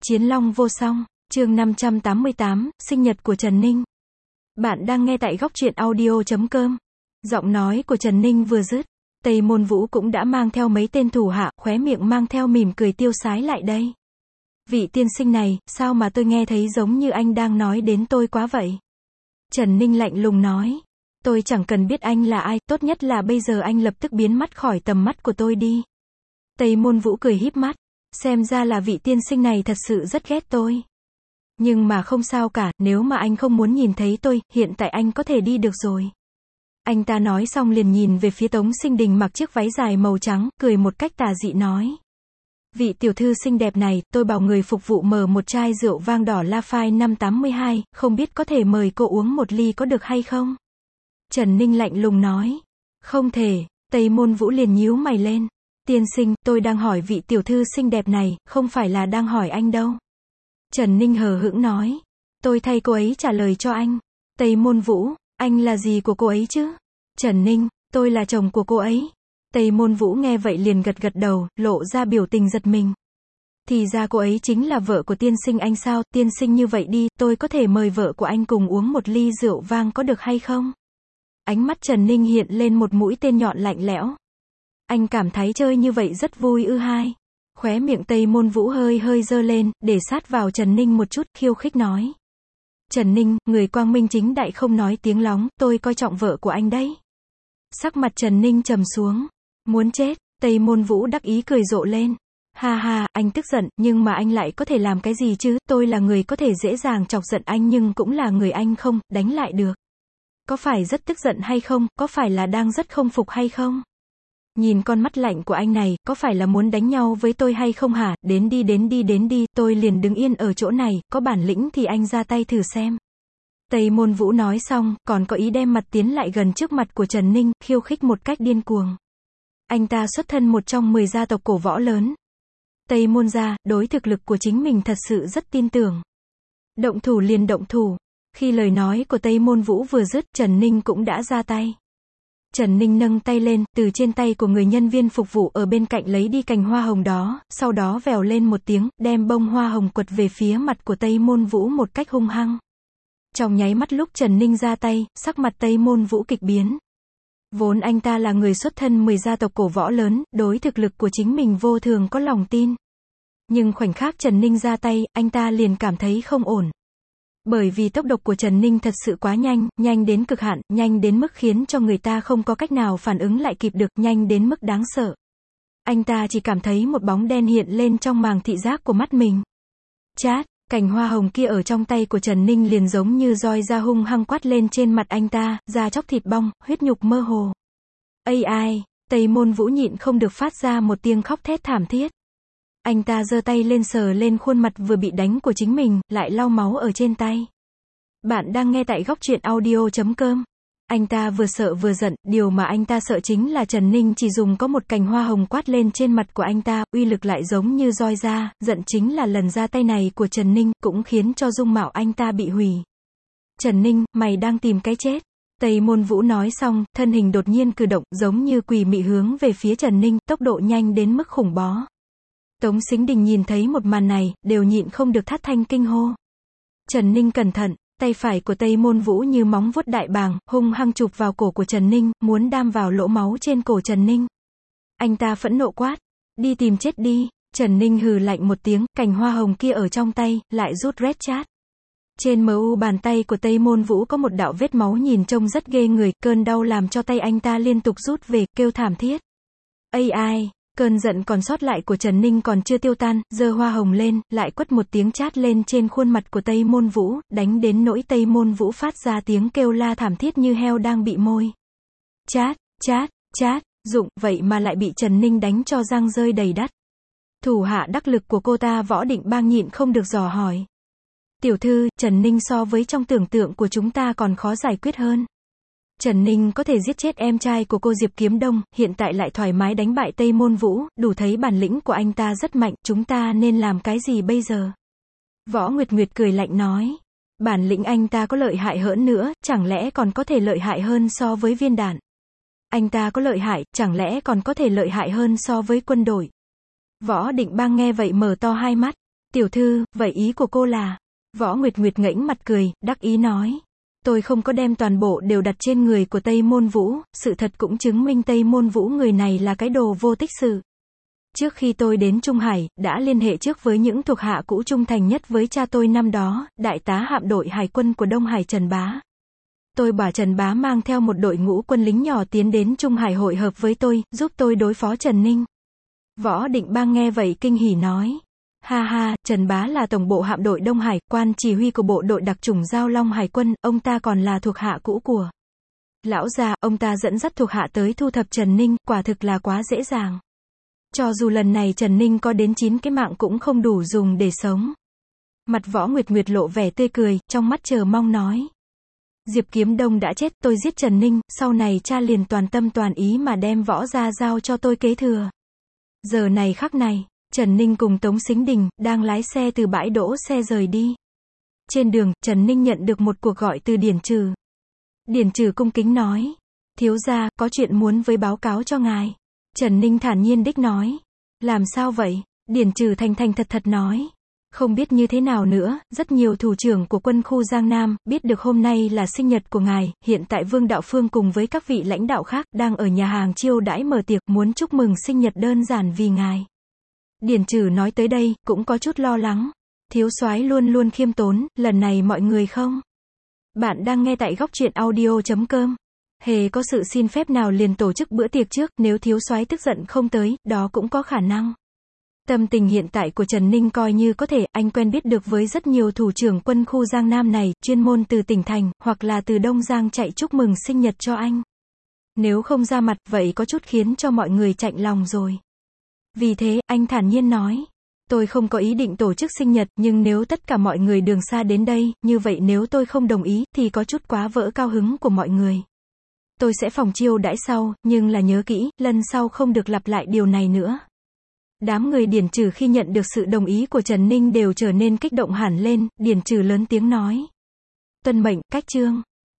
Chiến Long vô song, chương 588, sinh nhật của Trần Ninh. Bạn đang nghe tại goctruyện audio.com. Giọng nói của Trần Ninh vừa dứt, Tây Môn Vũ cũng đã mang theo mấy tên thủ hạ, khóe miệng mang theo mỉm cười tiêu sái lại đây. Vị tiên sinh này, sao mà tôi nghe thấy giống như anh đang nói đến tôi quá vậy? Trần Ninh lạnh lùng nói. Tôi chẳng cần biết anh là ai, tốt nhất là bây giờ anh lập tức biến mất khỏi tầm mắt của tôi đi. Tây Môn Vũ cười híp mắt. Xem ra là vị tiên sinh này thật sự rất ghét tôi. Nhưng mà không sao cả, nếu mà anh không muốn nhìn thấy tôi, hiện tại anh có thể đi được rồi. Anh ta nói xong liền nhìn về phía Tống Sinh Đình mặc chiếc váy dài màu trắng, cười một cách tà dị nói. Vị tiểu thư xinh đẹp này, tôi bảo người phục vụ mở một chai rượu vang đỏ Lafite 582, không biết có thể mời cô uống một ly có được hay không? Trần Ninh lạnh lùng nói. Không thể. Tây Môn Vũ liền nhíu mày lên. Tiên sinh, tôi đang hỏi vị tiểu thư xinh đẹp này, không phải là đang hỏi anh đâu. Trần Ninh hờ hững nói. Tôi thay cô ấy trả lời cho anh. Tây Môn Vũ, anh là gì của cô ấy chứ? Trần Ninh, tôi là chồng của cô ấy. Tây Môn Vũ nghe vậy liền gật gật đầu, lộ ra biểu tình giật mình. Thì ra cô ấy chính là vợ của tiên sinh anh sao? Tiên sinh như vậy đi, tôi có thể mời vợ của anh cùng uống một ly rượu vang có được hay không? Ánh mắt Trần Ninh hiện lên một mũi tên nhọn lạnh lẽo. Anh cảm thấy chơi như vậy rất vui ư hai. Khóe miệng Tây Môn Vũ hơi hơi giơ lên, để sát vào Trần Ninh một chút, khiêu khích nói. Trần Ninh, người quang minh chính đại không nói tiếng lóng, tôi coi trọng vợ của anh đấy. Sắc mặt Trần Ninh trầm xuống. Muốn chết, Tây Môn Vũ đắc ý cười rộ lên. Ha ha, anh tức giận, nhưng mà anh lại có thể làm cái gì chứ? Tôi là người có thể dễ dàng chọc giận anh nhưng cũng là người anh không đánh lại được. Có phải rất tức giận hay không? Có phải là đang rất không phục hay không? Nhìn con mắt lạnh của anh này, có phải là muốn đánh nhau với tôi hay không hả? Đến đi, tôi liền đứng yên ở chỗ này, có bản lĩnh thì anh ra tay thử xem. Tây Môn Vũ nói xong, còn có ý đem mặt tiến lại gần trước mặt của Trần Ninh, khiêu khích một cách điên cuồng. Anh ta xuất thân một trong 10 gia tộc cổ võ lớn. Tây Môn gia, đối thực lực của chính mình thật sự rất tin tưởng. Động thủ liền động thủ. Khi lời nói của Tây Môn Vũ vừa dứt, Trần Ninh cũng đã ra tay. Trần Ninh nâng tay lên, từ trên tay của người nhân viên phục vụ ở bên cạnh lấy đi cành hoa hồng đó, sau đó vèo lên một tiếng, đem bông hoa hồng quật về phía mặt của Tây Môn Vũ một cách hung hăng. Trong nháy mắt lúc Trần Ninh ra tay, sắc mặt Tây Môn Vũ kịch biến. Vốn anh ta là người xuất thân 10 gia tộc cổ võ lớn, đối thực lực của chính mình vô thường có lòng tin. Nhưng khoảnh khắc Trần Ninh ra tay, anh ta liền cảm thấy không ổn. Bởi vì tốc độ của Trần Ninh thật sự quá nhanh, nhanh đến cực hạn, nhanh đến mức khiến cho người ta không có cách nào phản ứng lại kịp được, nhanh đến mức đáng sợ. Anh ta chỉ cảm thấy một bóng đen hiện lên trong màng thị giác của mắt mình. Chát, cành hoa hồng kia ở trong tay của Trần Ninh liền giống như roi da hung hăng quát lên trên mặt anh ta, da chóc thịt bong, huyết nhục mơ hồ. Ai, Tây Môn Vũ nhịn không được phát ra một tiếng khóc thét thảm thiết. Anh ta giơ tay lên sờ lên khuôn mặt vừa bị đánh của chính mình, lại lau máu ở trên tay. Bạn đang nghe tại goctruyện audio.com. Anh ta vừa sợ vừa giận, điều mà anh ta sợ chính là Trần Ninh chỉ dùng có một cành hoa hồng quát lên trên mặt của anh ta, uy lực lại giống như roi da, giận chính là lần ra tay này của Trần Ninh, cũng khiến cho dung mạo anh ta bị hủy. Trần Ninh, mày đang tìm cái chết. Tây Môn Vũ nói xong, thân hình đột nhiên cử động, giống như quỷ mị hướng về phía Trần Ninh, tốc độ nhanh đến mức khủng bó. Tống Sinh Đình nhìn thấy một màn này, đều nhịn không được thất thanh kinh hô. Trần Ninh cẩn thận, tay phải của Tây Môn Vũ như móng vuốt đại bàng, hung hăng chụp vào cổ của Trần Ninh, muốn đâm vào lỗ máu trên cổ Trần Ninh. Anh ta phẫn nộ quát, đi tìm chết đi. Trần Ninh hừ lạnh một tiếng, cành hoa hồng kia ở trong tay, lại rút red chát. Trên mu bàn tay của Tây Môn Vũ có một đạo vết máu nhìn trông rất ghê người, cơn đau làm cho tay anh ta liên tục rút về, kêu thảm thiết. Ai. Cơn giận còn sót lại của Trần Ninh còn chưa tiêu tan, giơ hoa hồng lên, lại quất một tiếng chát lên trên khuôn mặt của Tây Môn Vũ, đánh đến nỗi Tây Môn Vũ phát ra tiếng kêu la thảm thiết như heo đang bị môi. Chát, dụng, vậy mà lại bị Trần Ninh đánh cho răng rơi đầy đất. Thủ hạ đắc lực của cô ta Võ Định Bang nhịn không được dò hỏi. Tiểu thư, Trần Ninh so với trong tưởng tượng của chúng ta còn khó giải quyết hơn. Trần Ninh có thể giết chết em trai của cô Diệp Kiếm Đông, hiện tại lại thoải mái đánh bại Tây Môn Vũ, đủ thấy bản lĩnh của anh ta rất mạnh, chúng ta nên làm cái gì bây giờ? Võ Nguyệt Nguyệt cười lạnh nói. Bản lĩnh anh ta có lợi hại hơn nữa, chẳng lẽ còn có thể lợi hại hơn so với viên đạn? Anh ta có lợi hại, chẳng lẽ còn có thể lợi hại hơn so với quân đội? Võ Định Bang nghe vậy mở to hai mắt. Tiểu thư, vậy ý của cô là? Võ Nguyệt Nguyệt ngẩng mặt cười, đắc ý nói. Tôi không có đem toàn bộ đều đặt trên người của Tây Môn Vũ, sự thật cũng chứng minh Tây Môn Vũ người này là cái đồ vô tích sự. Trước khi tôi đến Trung Hải, đã liên hệ trước với những thuộc hạ cũ trung thành nhất với cha tôi năm đó, đại tá hạm đội hải quân của Đông Hải Trần Bá. Tôi bảo Trần Bá mang theo một đội ngũ quân lính nhỏ tiến đến Trung Hải hội hợp với tôi, giúp tôi đối phó Trần Ninh. Võ Định Bang nghe vậy kinh hỉ nói. Ha ha, Trần Bá là tổng bộ hạm đội Đông Hải, quan chỉ huy của bộ đội đặc chủng Giao Long Hải quân, ông ta còn là thuộc hạ cũ của lão gia, ông ta dẫn dắt thuộc hạ tới thu thập Trần Ninh, quả thực là quá dễ dàng. Cho dù lần này Trần Ninh có đến 9 cái mạng cũng không đủ dùng để sống. Mặt Võ Nguyệt Nguyệt lộ vẻ tươi cười, trong mắt chờ mong nói. Diệp Kiếm Đông đã chết, tôi giết Trần Ninh, sau này cha liền toàn tâm toàn ý mà đem Võ gia giao cho tôi kế thừa. Giờ này khắc này, Trần Ninh cùng Tống Sính Đình, đang lái xe từ bãi đỗ xe rời đi. Trên đường, Trần Ninh nhận được một cuộc gọi từ Điển Trừ. Điển Trừ cung kính nói. Thiếu gia, có chuyện muốn với báo cáo cho ngài. Trần Ninh thản nhiên đích nói. Làm sao vậy? Điển Trừ thành thành thật thật nói. Không biết như thế nào nữa, rất nhiều thủ trưởng của quân khu Giang Nam, biết được hôm nay là sinh nhật của ngài, hiện tại Vương Đạo Phương cùng với các vị lãnh đạo khác, đang ở nhà hàng chiêu đãi mở tiệc, muốn chúc mừng sinh nhật đơn giản vì ngài. Điển Trừ nói tới đây, cũng có chút lo lắng. Thiếu soái luôn luôn khiêm tốn, lần này mọi người không? Bạn đang nghe tại góc truyện audio.com. Hề có sự xin phép nào liền tổ chức bữa tiệc trước, nếu thiếu soái tức giận không tới, đó cũng có khả năng. Tâm tình hiện tại của Trần Ninh coi như có thể, anh quen biết được với rất nhiều thủ trưởng quân khu Giang Nam này, chuyên môn từ tỉnh thành, hoặc là từ Đông Giang chạy chúc mừng sinh nhật cho anh. Nếu không ra mặt, vậy có chút khiến cho mọi người chạnh lòng rồi. Vì thế, anh thản nhiên nói. Tôi không có ý định tổ chức sinh nhật, nhưng nếu tất cả mọi người đường xa đến đây, như vậy nếu tôi không đồng ý, thì có chút quá vỡ cao hứng của mọi người. Tôi sẽ phòng chiêu đãi sau, nhưng là nhớ kỹ, lần sau không được lặp lại điều này nữa. Đám người Điển Trừ khi nhận được sự đồng ý của Trần Ninh đều trở nên kích động hẳn lên, Điển Trừ lớn tiếng nói. Tuân mệnh, cách trương.